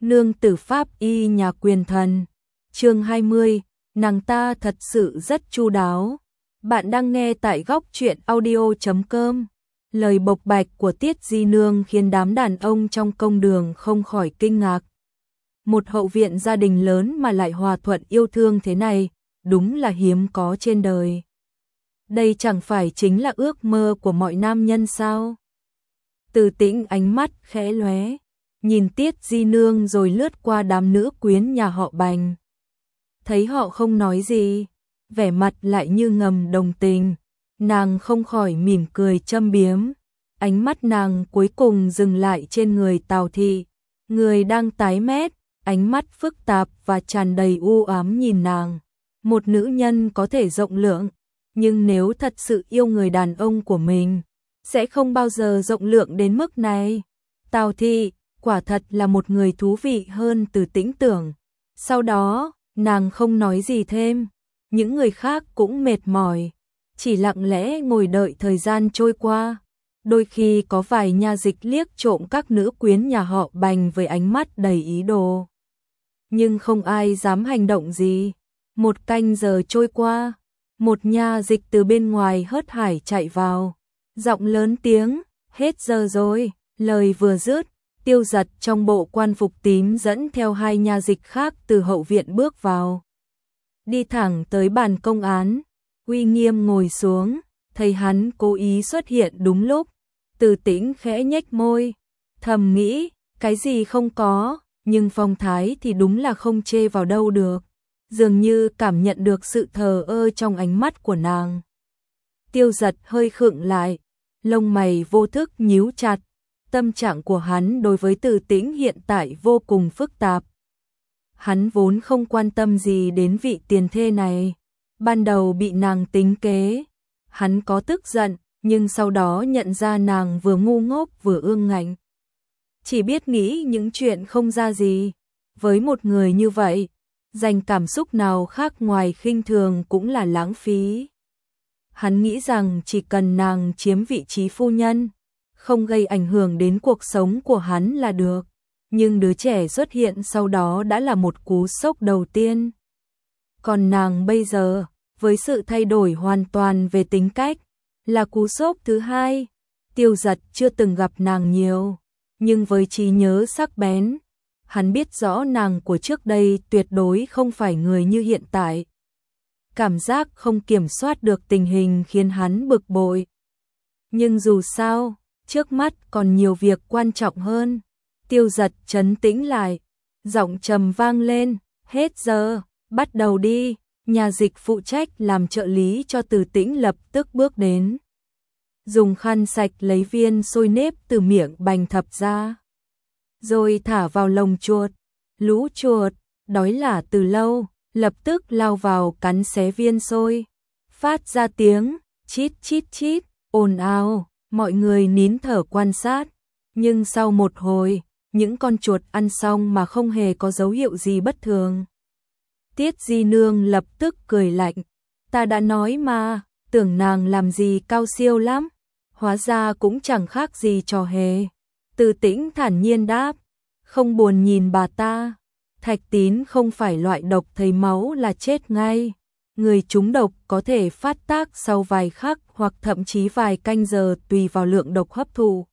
Nương tử pháp y nhà quyền thần. Chương 20, nàng ta thật sự rất chu đáo. Bạn đang nghe tại góc truyện audio.com. Lời bộc bạch của Tiết Di Nương khiến đám đàn ông trong công đường không khỏi kinh ngạc. Một hậu viện gia đình lớn mà lại hòa thuận yêu thương thế này, đúng là hiếm có trên đời. Đây chẳng phải chính là ước mơ của mọi nam nhân sao? Từ Tĩnh ánh mắt khẽ lóe, nhìn Tiết Di Nương rồi lướt qua đám nữ quyến nhà họ Bành. Thấy họ không nói gì, vẻ mặt lại như ngầm đồng tình, nàng không khỏi mỉm cười châm biếm. Ánh mắt nàng cuối cùng dừng lại trên người Tào Thị, người đang tái mét, ánh mắt phức tạp và tràn đầy u ám nhìn nàng. Một nữ nhân có thể rộng lượng, nhưng nếu thật sự yêu người đàn ông của mình, sẽ không bao giờ rộng lượng đến mức này. Tào Thị quả thật là một người thú vị hơn Từ Tĩnh tưởng. Sau đó, nàng không nói gì thêm, những người khác cũng mệt mỏi, chỉ lặng lẽ ngồi đợi thời gian trôi qua. Đôi khi có vài nha dịch liếc trộm các nữ quyến nhà họ Bành với ánh mắt đầy ý đồ, nhưng không ai dám hành động gì. Một canh giờ trôi qua, một nha dịch từ bên ngoài hớt hải chạy vào, giọng lớn tiếng, hết giờ rồi. Lời vừa dứt, Tiêu Giật trong bộ quan phục tím dẫn theo hai nha dịch khác từ hậu viện bước vào, đi thẳng tới bàn công án, uy nghiêm ngồi xuống. Thấy hắn cố ý xuất hiện đúng lúc, Từ Tĩnh khẽ nhếch môi, thầm nghĩ, cái gì không có, nhưng phong thái thì đúng là không chê vào đâu được. Dường như cảm nhận được sự thờ ơ trong ánh mắt của nàng. Tiêu Giật hơi khựng lại, lông mày vô thức nhíu chặt. Tâm trạng của hắn đối với Từ Tĩnh hiện tại vô cùng phức tạp. Hắn vốn không quan tâm gì đến vị tiền thê này. Ban đầu bị nàng tính kế, hắn có tức giận, nhưng sau đó nhận ra nàng vừa ngu ngốc vừa ương ngạnh, chỉ biết nghĩ những chuyện không ra gì. Với một người như vậy, dành cảm xúc nào khác ngoài khinh thường cũng là lãng phí. Hắn nghĩ rằng chỉ cần nàng chiếm vị trí phu nhân, không gây ảnh hưởng đến cuộc sống của hắn là được. Nhưng đứa trẻ xuất hiện sau đó đã là một cú sốc đầu tiên. Còn nàng bây giờ, với sự thay đổi hoàn toàn về tính cách, là cú sốc thứ hai. Tiêu Giật chưa từng gặp nàng nhiều, nhưng với trí nhớ sắc bén, hắn biết rõ nàng của trước đây tuyệt đối không phải người như hiện tại. Cảm giác không kiểm soát được tình hình khiến hắn bực bội. Nhưng dù sao, trước mắt còn nhiều việc quan trọng hơn. Tiêu Giật trấn tĩnh lại, giọng trầm vang lên, hết giờ, bắt đầu đi. Nhà dịch phụ trách làm trợ lý cho Từ Tĩnh lập tức bước đến, dùng khăn sạch lấy viên xôi nếp từ miệng Bành Thập ra, rồi thả vào lồng chuột. Lũ chuột, đói lả từ lâu, lập tức lao vào cắn xé viên xôi, phát ra tiếng chít chít chít, ồn ào. Mọi người nín thở quan sát, nhưng sau một hồi, những con chuột ăn xong mà không hề có dấu hiệu gì bất thường. Tiết Di Nương lập tức cười lạnh, ta đã nói mà, tưởng nàng làm gì cao siêu lắm, hóa ra cũng chẳng khác gì trò hề. Từ Tĩnh thản nhiên đáp, không buồn nhìn bà ta, thạch tín không phải loại độc thấy máu là chết ngay. Người trúng độc có thể phát tác sau vài khắc hoặc thậm chí vài canh giờ tùy vào lượng độc hấp thụ.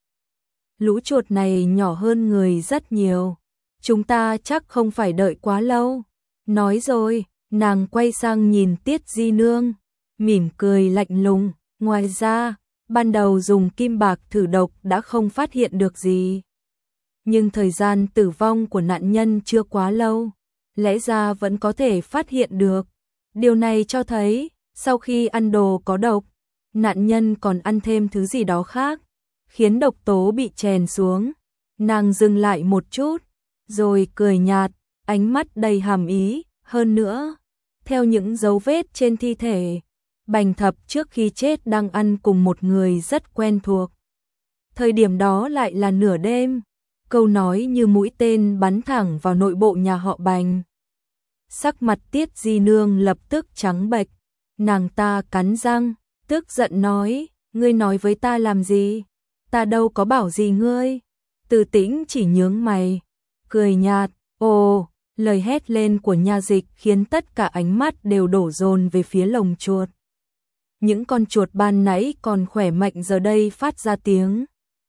Lũ chuột này nhỏ hơn người rất nhiều, chúng ta chắc không phải đợi quá lâu. Nói rồi, nàng quay sang nhìn Tiết Di Nương, mỉm cười lạnh lùng. Ngoài ra, ban đầu dùng kim bạc thử độc đã không phát hiện được gì, nhưng thời gian tử vong của nạn nhân chưa quá lâu, lẽ ra vẫn có thể phát hiện được. Điều này cho thấy, sau khi ăn đồ có độc, nạn nhân còn ăn thêm thứ gì đó khác, khiến độc tố bị chèn xuống. Nàng dừng lại một chút, rồi cười nhạt, ánh mắt đầy hàm ý. Hơn nữa, theo những dấu vết trên thi thể, Bành Thập trước khi chết đang ăn cùng một người rất quen thuộc. Thời điểm đó lại là nửa đêm, câu nói như mũi tên bắn thẳng vào nội bộ nhà họ Bành. Sắc mặt Tiết Di Nương lập tức trắng bệch, nàng ta cắn răng, tức giận nói, ngươi nói với ta làm gì? Ta đâu có bảo gì ngươi. Từ Tĩnh chỉ nhướng mày, cười nhạt, Ồ, lời hét lên của Nha Dịch khiến tất cả ánh mắt đều đổ dồn về phía lồng chuột. Những con chuột ban nãy còn khỏe mạnh giờ đây phát ra tiếng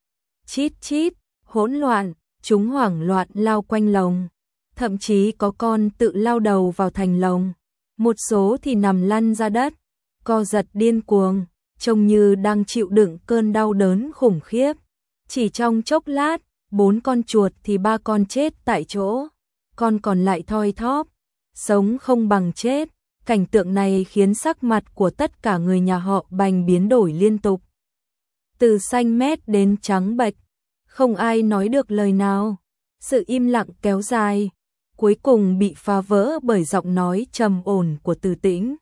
chít chít, hỗn loạn, chúng hoảng loạn lao quanh lồng. Thậm chí có con tự lao đầu vào thành lồng, một số thì nằm lăn ra đất, co giật điên cuồng, trông như đang chịu đựng cơn đau đớn khủng khiếp. Chỉ trong chốc lát, 4 con chuột thì 3 con chết tại chỗ, con còn lại thoi thóp, sống không bằng chết. Cảnh tượng này khiến sắc mặt của tất cả người nhà họ Bành biến đổi liên tục. Từ xanh mét đến trắng bệch, không ai nói được lời nào. Sự im lặng kéo dài, cuối cùng bị phá vỡ bởi giọng nói trầm ổn của Từ Tĩnh.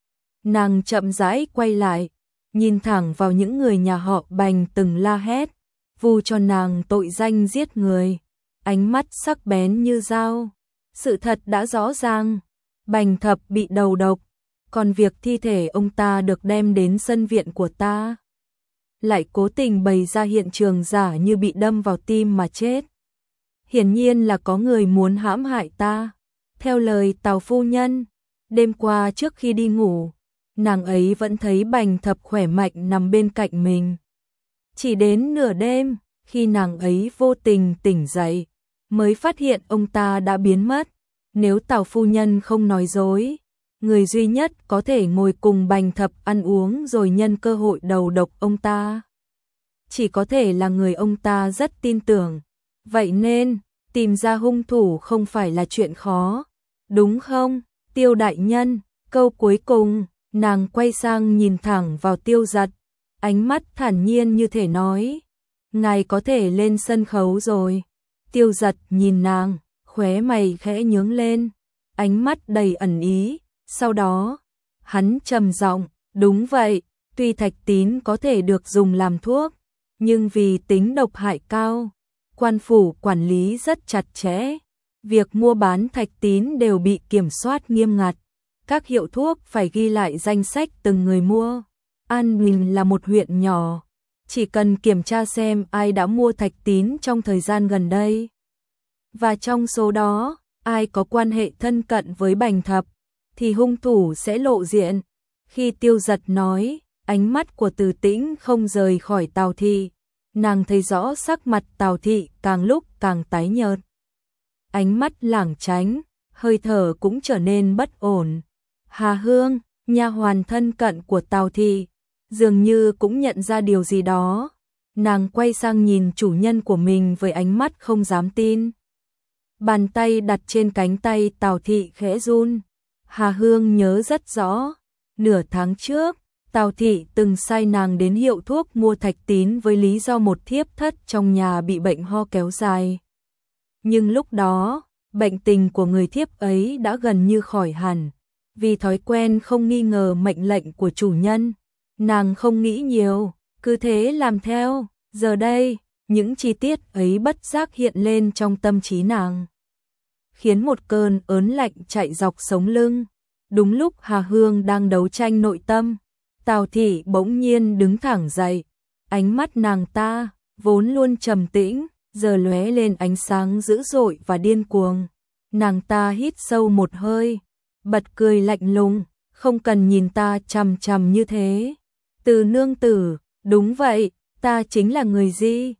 Nàng chậm rãi quay lại, nhìn thẳng vào những người nhà họ Bành từng la hét, vu cho nàng tội danh giết người, ánh mắt sắc bén như dao. Sự thật đã rõ ràng, Bành Thập bị đầu độc, còn việc thi thể ông ta được đem đến sân viện của ta, lại cố tình bày ra hiện trường giả như bị đâm vào tim mà chết. Hiển nhiên là có người muốn hãm hại ta. Theo lời Tào phu nhân, đêm qua trước khi đi ngủ, nàng ấy vẫn thấy Bành Thập khỏe mạnh nằm bên cạnh mình. Chỉ đến nửa đêm, khi nàng ấy vô tình tỉnh dậy, mới phát hiện ông ta đã biến mất. Nếu Tào phu nhân không nói dối, người duy nhất có thể ngồi cùng Bành Thập ăn uống rồi nhân cơ hội đầu độc ông ta, chỉ có thể là người ông ta rất tin tưởng. Vậy nên, tìm ra hung thủ không phải là chuyện khó, đúng không, Tiêu đại nhân? Câu cuối cùng, nàng quay sang nhìn thẳng vào Tiêu Giật, ánh mắt thản nhiên như thể nói, ngài có thể lên sân khấu rồi. Tiêu Giật nhìn nàng, khóe mày khẽ nhướng lên, ánh mắt đầy ẩn ý. Sau đó, hắn trầm giọng, đúng vậy, tuy thạch tín có thể được dùng làm thuốc, nhưng vì tính độc hại cao, quan phủ quản lý rất chặt chẽ. Việc mua bán thạch tín đều bị kiểm soát nghiêm ngặt. Các hiệu thuốc phải ghi lại danh sách từng người mua. An Bình là một huyện nhỏ, chỉ cần kiểm tra xem ai đã mua thạch tín trong thời gian gần đây. Và trong số đó, ai có quan hệ thân cận với Bành Thập, thì hung thủ sẽ lộ diện. Khi Tiêu Giật nói, ánh mắt của Từ Tĩnh không rời khỏi Tào Thị. Nàng thấy rõ sắc mặt Tào Thị càng lúc càng tái nhợt. Ánh mắt lảng tránh, hơi thở cũng trở nên bất ổn. Hà Hương, nha hoàn thân cận của Tào Thị, dường như cũng nhận ra điều gì đó. Nàng quay sang nhìn chủ nhân của mình với ánh mắt không dám tin. Bàn tay đặt trên cánh tay Tào Thị khẽ run. Hà Hương nhớ rất rõ, nửa tháng trước, Tào Thị từng sai nàng đến hiệu thuốc mua thạch tín với lý do một thiếp thất trong nhà bị bệnh ho kéo dài. Nhưng lúc đó, bệnh tình của người thiếp ấy đã gần như khỏi hẳn. Vì thói quen không nghi ngờ mệnh lệnh của chủ nhân, nàng không nghĩ nhiều, cứ thế làm theo. Giờ đây, những chi tiết ấy bất giác hiện lên trong tâm trí nàng, khiến một cơn ớn lạnh chạy dọc sống lưng. Đúng lúc Hà Hương đang đấu tranh nội tâm, Tào Thị bỗng nhiên đứng thẳng dậy, ánh mắt nàng ta, vốn luôn trầm tĩnh, giờ lóe lên ánh sáng dữ dội và điên cuồng. Nàng ta hít sâu một hơi, bật cười lạnh lùng, không cần nhìn ta chằm chằm như thế. Từ nương tử, đúng vậy, ta chính là người Di,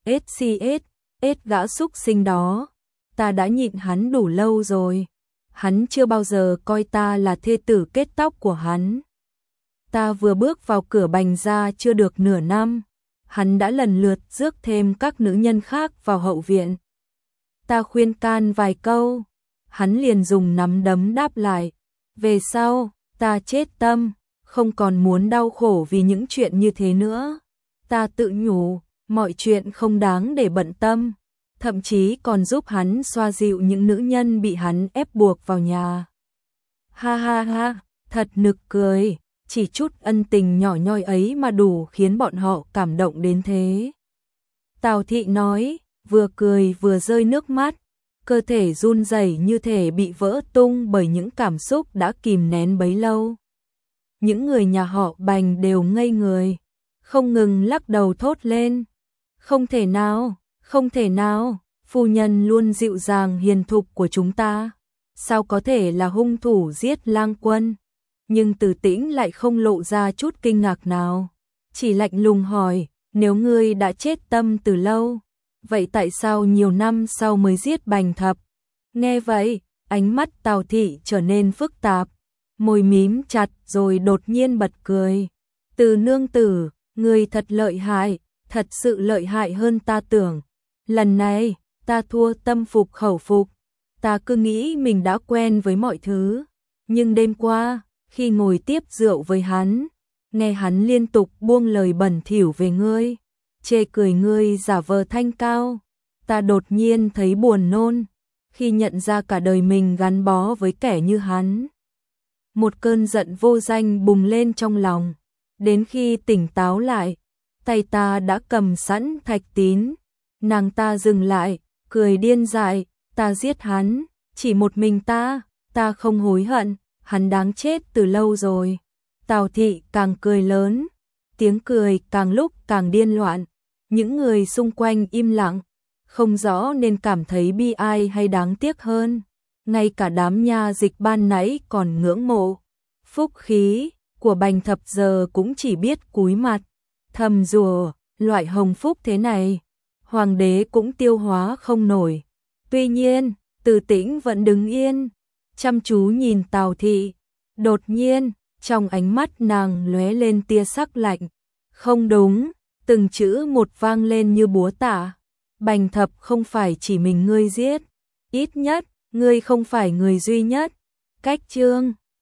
SCS, gã xúc sinh đó. Ta đã nhịn hắn đủ lâu rồi. Hắn chưa bao giờ coi ta là thê tử kết tóc của hắn. Ta vừa bước vào cửa Bành gia chưa được nửa năm, hắn đã lần lượt rước thêm các nữ nhân khác vào hậu viện. Ta khuyên can vài câu, hắn liền dùng nắm đấm đáp lại. Về sau, ta chết tâm, không còn muốn đau khổ vì những chuyện như thế nữa. Ta tự nhủ, mọi chuyện không đáng để bận tâm, thậm chí còn giúp hắn xoa dịu những nữ nhân bị hắn ép buộc vào nhà. Ha ha ha, thật nực cười, chỉ chút ân tình nhỏ nhoi ấy mà đủ khiến bọn họ cảm động đến thế. Tào Thị nói, vừa cười vừa rơi nước mắt, cơ thể run rẩy như thể bị vỡ tung bởi những cảm xúc đã kìm nén bấy lâu. Những người nhà họ Bành đều ngây người, không ngừng lắc đầu thốt lên. Không thể nào, không thể nào, phu nhân luôn dịu dàng hiền thục của chúng ta, sao có thể là hung thủ giết Lang Quân? Nhưng Từ Tĩnh lại không lộ ra chút kinh ngạc nào, chỉ lạnh lùng hỏi, nếu ngươi đã chết tâm từ lâu, vậy tại sao nhiều năm sau mới giết Bành Thập? Nghe vậy, ánh mắt Tào Thị trở nên phức tạp, môi mím chặt rồi đột nhiên bật cười. Từ nương tử, ngươi thật lợi hại, thật sự lợi hại hơn ta tưởng. Lần này, ta thua tâm phục khẩu phục, ta cứ nghĩ mình đã quen với mọi thứ. Nhưng đêm qua, khi ngồi tiếp rượu với hắn, nghe hắn liên tục buông lời bẩn thỉu về ngươi, chê cười ngươi giả vờ thanh cao, ta đột nhiên thấy buồn nôn, khi nhận ra cả đời mình gắn bó với kẻ như hắn. Một cơn giận vô danh bùng lên trong lòng, đến khi tỉnh táo lại, tay ta đã cầm sẵn thạch tín, nàng ta dừng lại, cười điên dại, ta giết hắn, chỉ một mình ta không hối hận, hắn đáng chết từ lâu rồi. Tào Thị càng cười lớn, tiếng cười càng lúc càng điên loạn, những người xung quanh im lặng, không rõ nên cảm thấy bi ai hay đáng tiếc hơn. Ngay cả đám nha dịch ban nãy còn ngưỡng mộ phúc khí của Bành Thập giờ cũng chỉ biết cúi mặt, thầm rủa, loại hồng phúc thế này, hoàng đế cũng tiêu hóa không nổi. Tuy nhiên, Từ Tĩnh vẫn đứng yên, chăm chú nhìn Tào Thị. Đột nhiên, trong ánh mắt nàng lóe lên tia sắc lạnh. Không đúng, từng chữ một vang lên như búa tạ. Bành Thập không phải chỉ mình ngươi giết, ít nhất, ngươi không phải người duy nhất. Cách chương